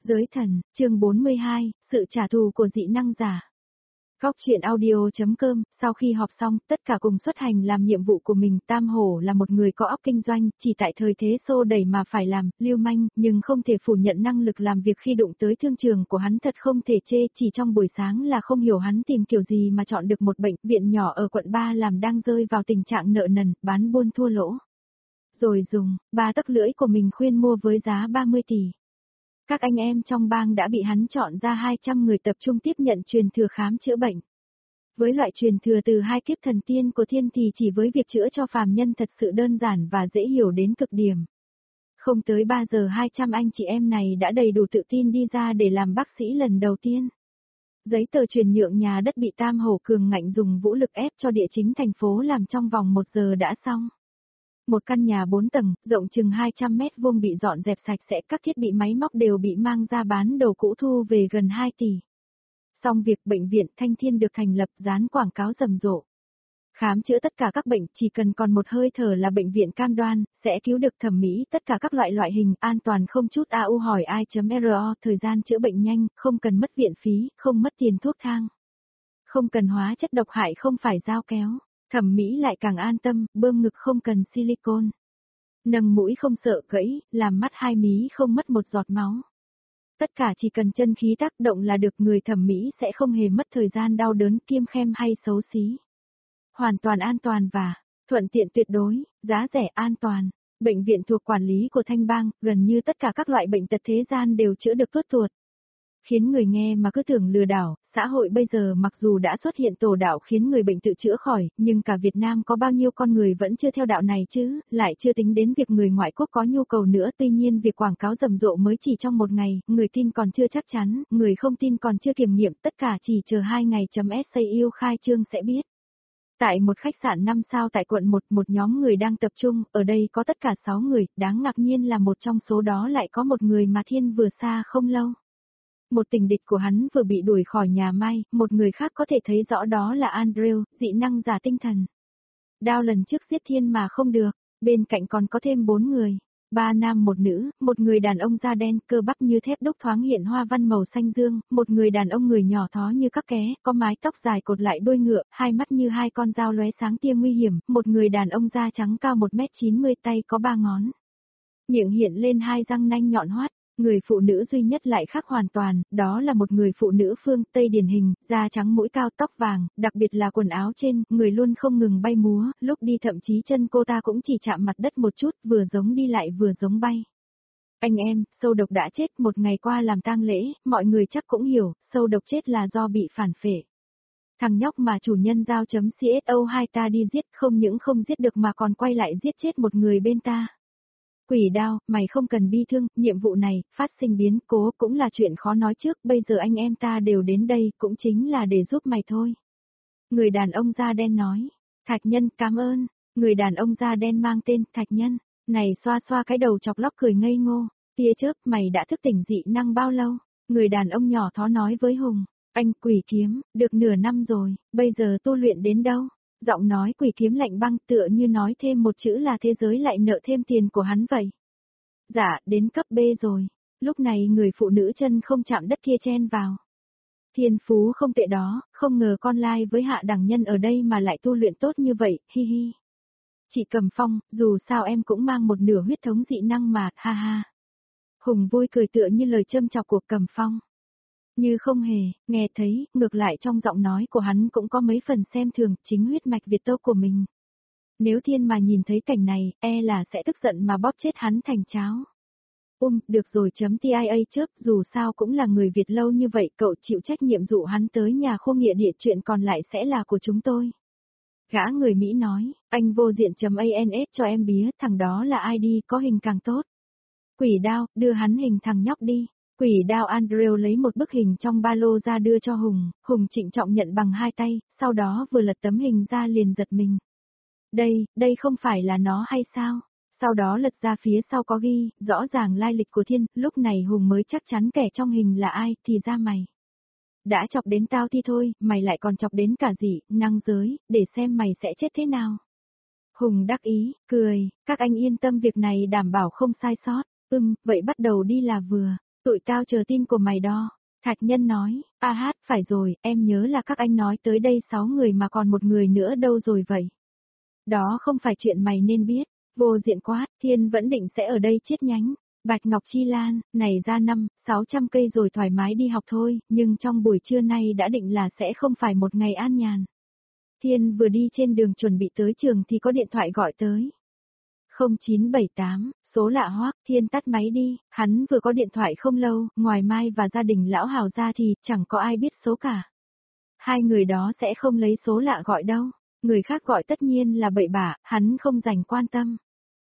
Giới thần, chương 42, sự trả thù của dị năng giả. Góc truyện audio.com, sau khi họp xong, tất cả cùng xuất hành làm nhiệm vụ của mình. Tam Hổ là một người có óc kinh doanh, chỉ tại thời thế xô đẩy mà phải làm, lưu manh, nhưng không thể phủ nhận năng lực làm việc khi đụng tới thương trường của hắn thật không thể chê. Chỉ trong buổi sáng là không hiểu hắn tìm kiểu gì mà chọn được một bệnh viện nhỏ ở quận 3 làm đang rơi vào tình trạng nợ nần, bán buôn thua lỗ. Rồi dùng 3 tấc lưỡi của mình khuyên mua với giá 30 tỷ. Các anh em trong bang đã bị hắn chọn ra 200 người tập trung tiếp nhận truyền thừa khám chữa bệnh. Với loại truyền thừa từ 2 kiếp thần tiên của thiên thì chỉ với việc chữa cho phàm nhân thật sự đơn giản và dễ hiểu đến cực điểm. Không tới 3 giờ 200 anh chị em này đã đầy đủ tự tin đi ra để làm bác sĩ lần đầu tiên. Giấy tờ chuyển nhượng nhà đất bị Tam Hổ cường ngạnh dùng vũ lực ép cho địa chính thành phố làm trong vòng 1 giờ đã xong. Một căn nhà 4 tầng, rộng chừng 200 mét vuông bị dọn dẹp sạch sẽ, các thiết bị máy móc đều bị mang ra bán đồ cũ thu về gần 2 tỷ. Xong việc bệnh viện Thanh Thiên được thành lập, dán quảng cáo rầm rộ. Khám chữa tất cả các bệnh, chỉ cần còn một hơi thở là bệnh viện cam đoan, sẽ cứu được thẩm mỹ tất cả các loại hình, an toàn không chút AU hỏi ai.ro, thời gian chữa bệnh nhanh, không cần mất viện phí, không mất tiền thuốc thang. Không cần hóa chất độc hại, không phải dao kéo. Thẩm mỹ lại càng an tâm, bơm ngực không cần silicone. Nâng mũi không sợ gãy, làm mắt 2 mí không mất một giọt máu. Tất cả chỉ cần chân khí tác động là được, người thẩm mỹ sẽ không hề mất thời gian đau đớn, kiêm khem hay xấu xí. Hoàn toàn an toàn và thuận tiện tuyệt đối, giá rẻ an toàn. Bệnh viện thuộc quản lý của Thanh Bang, gần như tất cả các loại bệnh tật thế gian đều chữa được tuốt tuột. Khiến người nghe mà cứ tưởng lừa đảo. Xã hội bây giờ mặc dù đã xuất hiện tổ đạo khiến người bệnh tự chữa khỏi, nhưng cả Việt Nam có bao nhiêu con người vẫn chưa theo đạo này chứ, lại chưa tính đến việc người ngoại quốc có nhu cầu nữa. Tuy nhiên việc quảng cáo rầm rộ mới chỉ trong 1 ngày, người tin còn chưa chắc chắn, người không tin còn chưa kiểm nghiệm, tất cả chỉ chờ 2 ngày.SAU khai trương sẽ biết. Tại một khách sạn 5 sao tại quận 1, một nhóm người đang tập trung, ở đây có tất cả 6 người, đáng ngạc nhiên là một trong số đó lại có một người mà Thiên vừa xa không lâu. Một tình địch của hắn vừa bị đuổi khỏi nhà Mai, một người khác có thể thấy rõ đó là Andrew, dị năng giả tinh thần. Đao lần trước giết Thiên mà không được, bên cạnh còn có thêm 4 người, 3 nam 1 nữ, một người đàn ông da đen, cơ bắp như thép đúc thoáng hiện hoa văn màu xanh dương, một người đàn ông người nhỏ thó như các ké, có mái tóc dài cột lại đuôi ngựa, 2 mắt như 2 con dao lóe sáng tia nguy hiểm, một người đàn ông da trắng cao 1m90, tay có 3 ngón. Miệng hiện lên 2 răng nanh nhọn hoắt. Người phụ nữ duy nhất lại khác hoàn toàn, đó là một người phụ nữ phương Tây điển hình, da trắng mũi cao tóc vàng, đặc biệt là quần áo trên, người luôn không ngừng bay múa, lúc đi thậm chí chân cô ta cũng chỉ chạm mặt đất một chút, vừa giống đi lại vừa giống bay. Anh em, Sâu Độc đã chết, 1 ngày qua làm tang lễ, mọi người chắc cũng hiểu, Sâu Độc chết là do bị phản phệ. Thằng nhóc mà chủ nhân giao.CSO2 ta đi giết không những không giết được mà còn quay lại giết chết một người bên ta. Quỷ Đao, mày không cần bi thương, nhiệm vụ này, phát sinh biến cố cũng là chuyện khó nói trước, bây giờ anh em ta đều đến đây, cũng chính là để giúp mày thôi. Người đàn ông da đen nói, Thạch Nhân, cảm ơn. Người đàn ông da đen mang tên Thạch Nhân, này xoa xoa cái đầu chọc lóc cười ngây ngô, tia chớp, mày đã thức tỉnh dị năng bao lâu? Người đàn ông nhỏ thó nói với Hùng, anh Quỷ Kiếm, được nửa năm rồi, bây giờ tu luyện đến đâu? Giọng nói Quỷ Kiếm lạnh băng, tựa như nói thêm một chữ là thế giới lại nợ thêm tiền của hắn vậy. Dạ, đến cấp B rồi. Lúc này người phụ nữ chân không chạm đất kia chen vào. Thiên phú không tệ đó, không ngờ con lai với hạ đẳng nhân ở đây mà lại tu luyện tốt như vậy, hi hi. Chị Cầm Phong, dù sao em cũng mang một nửa huyết thống dị năng mà, ha ha. Hùng vui cười tựa như lời châm chọc của Cầm Phong. Như không hề, nghe thấy, ngược lại trong giọng nói của hắn cũng có mấy phần xem thường chính huyết mạch Việt Tô của mình. Nếu Thiên mà nhìn thấy cảnh này, e là sẽ tức giận mà bóp chết hắn thành cháo. Được rồi .tia chớp, dù sao cũng là người Việt lâu như vậy, cậu chịu trách nhiệm dụ hắn tới nhà khô nghĩa địa, chuyện còn lại sẽ là của chúng tôi. Gã người Mỹ nói, anh vô diện.ans cho em bía, thằng đó là ai đi, có hình càng tốt. Quỷ Đao, đưa hắn hình thằng nhóc đi. Quỷ Đao Andrew lấy một bức hình trong ba lô ra đưa cho Hùng, Hùng trịnh trọng nhận bằng 2 tay, sau đó vừa lật tấm hình ra liền giật mình. Đây không phải là nó hay sao? Sau đó lật ra phía sau có ghi, rõ ràng lai lịch của Thiên, lúc này Hùng mới chắc chắn kẻ trong hình là ai, thì ra mày. Đã chọc đến tao thì thôi, mày lại còn chọc đến cả dị năng giới, để xem mày sẽ chết thế nào. Hùng đắc ý, cười, các anh yên tâm việc này đảm bảo không sai sót, vậy bắt đầu đi là vừa. Tụi tao chờ tin của mày đó. Thạch Nhân nói, a hát, phải rồi, em nhớ là các anh nói tới đây 6 người mà còn một người nữa đâu rồi vậy? Đó không phải chuyện mày nên biết. Vô diện quát, Thiên vẫn định sẽ ở đây chết nhánh. Bạch Ngọc Chi Lan, này ra 500-600 cây rồi thoải mái đi học thôi, nhưng trong buổi trưa nay đã định là sẽ không phải một ngày an nhàn. Thiên vừa đi trên đường chuẩn bị tới trường thì có điện thoại gọi tới. 0978, số lạ hoắc, Thiên tắt máy đi, hắn vừa có điện thoại không lâu, ngoài Mai và gia đình lão Hào ra thì chẳng có ai biết số cả. Hai người đó sẽ không lấy số lạ gọi đâu, người khác gọi tất nhiên là bậy bạ, hắn không dành quan tâm.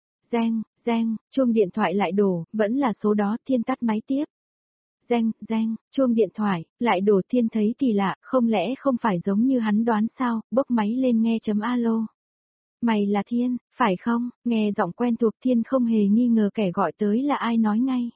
Reng, chuông điện thoại lại đổ, vẫn là số đó, Thiên tắt máy tiếp. Reng, chuông điện thoại, lại đổ, Thiên thấy kỳ lạ, không lẽ không phải giống như hắn đoán sao, bốc máy lên nghe chấm alo. Mày là Thiên, phải không? Nghe giọng quen thuộc, Thiên không hề nghi ngờ kẻ gọi tới là ai, nói ngay.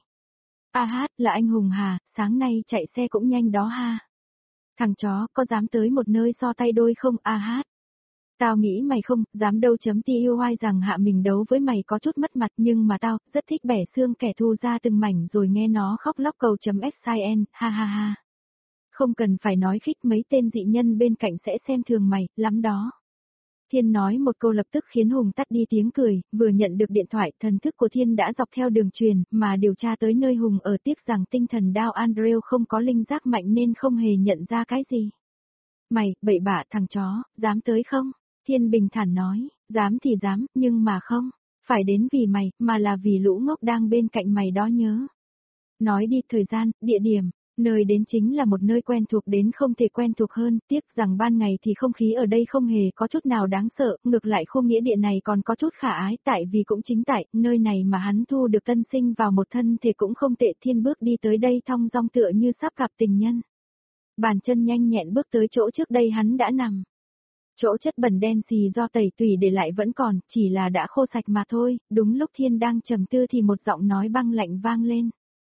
A hát, là anh Hùng hà, sáng nay chạy xe cũng nhanh đó ha. Thằng chó, có dám tới một nơi so tay đôi không, A hát? Tao nghĩ mày không, dám đâu chấm TUI rằng hạ mình đấu với mày có chút mất mặt, nhưng mà tao, rất thích bẻ xương kẻ thù ra từng mảnh rồi nghe nó khóc lóc cầu chấm FCN, ha ha ha. Không cần phải nói khích, mấy tên dị nhân bên cạnh sẽ xem thường mày, lắm đó. Thiên nói một câu lập tức khiến Hùng tắt đi tiếng cười, vừa nhận được điện thoại, thần thức của Thiên đã dọc theo đường truyền, mà điều tra tới nơi Hùng ở, tiếc rằng tinh thần đao Andrew không có linh giác mạnh nên không hề nhận ra cái gì. Mày, bậy bạ thằng chó, dám tới không? Thiên bình thản nói, dám thì dám, nhưng mà không, phải đến vì mày, mà là vì lũ ngốc đang bên cạnh mày đó nhớ. Nói đi, thời gian, địa điểm. Nơi đến chính là một nơi quen thuộc đến không thể quen thuộc hơn, tiếc rằng ban ngày thì không khí ở đây không hề có chút nào đáng sợ, ngược lại khu nghĩa địa này còn có chút khả ái, tại vì cũng chính tại nơi này mà hắn thu được tân sinh vào một thân thể cũng không tệ. Thiên bước đi tới đây thong dong tựa như sắp gặp tình nhân. Bàn chân nhanh nhẹn bước tới chỗ trước đây hắn đã nằm. Chỗ chất bẩn đen xì do tẩy tủy để lại vẫn còn, chỉ là đã khô sạch mà thôi. Đúng lúc Thiên đang trầm tư thì một giọng nói băng lạnh vang lên.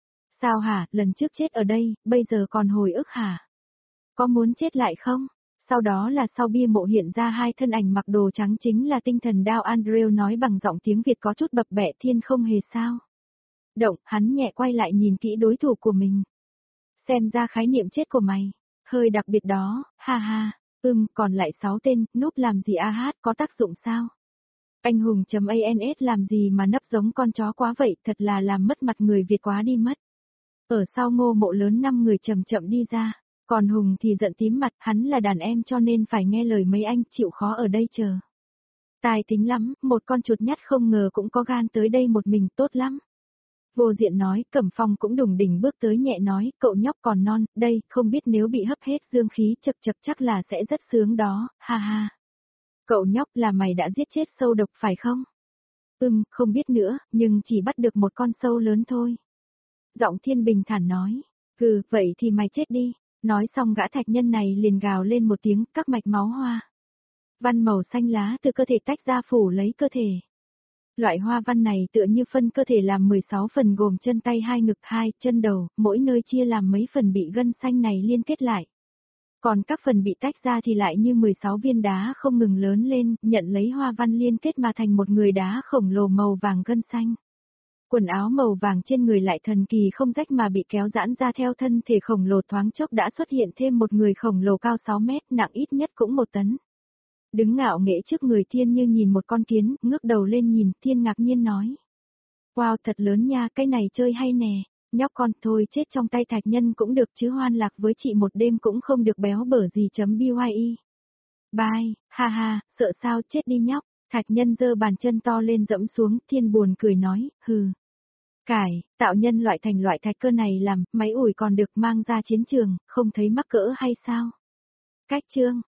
Sao hả, lần trước chết ở đây, bây giờ còn hồi ức hả? Có muốn chết lại không? Sau đó là sau bia mộ hiện ra hai thân ảnh mặc đồ trắng chính là tinh thần đao Andrew nói bằng giọng tiếng Việt có chút bập bẹ. Thiên không hề sao. Động, hắn nhẹ quay lại nhìn kỹ đối thủ của mình. Xem ra khái niệm chết của mày, hơi đặc biệt đó, ha ha, còn lại 6 tên, núp làm gì a hát, có tác dụng sao? Anh Hùng.ans làm gì mà nấp giống con chó quá vậy, thật là làm mất mặt người Việt quá đi mất. Ở sau ngô mộ lớn 5 người chậm chậm đi ra, còn Hùng thì giận tím mặt, hắn là đàn em cho nên phải nghe lời mấy anh, chịu khó ở đây chờ. Tài tính lắm, một con chuột nhắt không ngờ cũng có gan tới đây một mình, tốt lắm. Vô diện nói, Cẩm Phong cũng đùng đỉnh bước tới nhẹ nói, cậu nhóc còn non, đây, không biết nếu bị hấp hết dương khí chật chật chắc là sẽ rất sướng đó, ha ha. Cậu nhóc, là mày đã giết chết sâu độc phải không? Không biết nữa, nhưng chỉ bắt được một con sâu lớn thôi. Giọng Thiên bình thản nói, vậy thì mày chết đi. Nói xong gã thạch nhân này liền gào lên một tiếng, các mạch máu hoa văn màu xanh lá từ cơ thể tách ra phủ lấy cơ thể. Loại hoa văn này tựa như phân cơ thể làm 16 phần gồm chân tay hai ngực hai, chân đầu, mỗi nơi chia làm mấy phần bị gân xanh này liên kết lại. Còn các phần bị tách ra thì lại như 16 viên đá không ngừng lớn lên, nhận lấy hoa văn liên kết mà thành một người đá khổng lồ màu vàng gân xanh. Quần áo màu vàng trên người lại thần kỳ không rách mà bị kéo giãn ra theo thân thể khổng lồ, thoáng chốc đã xuất hiện thêm một người khổng lồ cao 6 mét, nặng ít nhất cũng 1 tấn. Đứng ngạo nghễ trước người Thiên như nhìn một con kiến, ngước đầu lên nhìn, Thiên ngạc nhiên nói. Wow, thật lớn nha, cái này chơi hay nè, nhóc con, thôi chết trong tay thạch nhân cũng được chứ, hoan lạc với chị một đêm cũng không được béo bở gì .bye. Bye, ha ha, sợ sao, chết đi nhóc. Thạch nhân giơ bàn chân to lên dẫm xuống, Thiên buồn cười nói, hừ. Cải, tạo nhân loại thành loại thạch cơ này làm, máy ủi còn được mang ra chiến trường, không thấy mắc cỡ hay sao? Cách chương.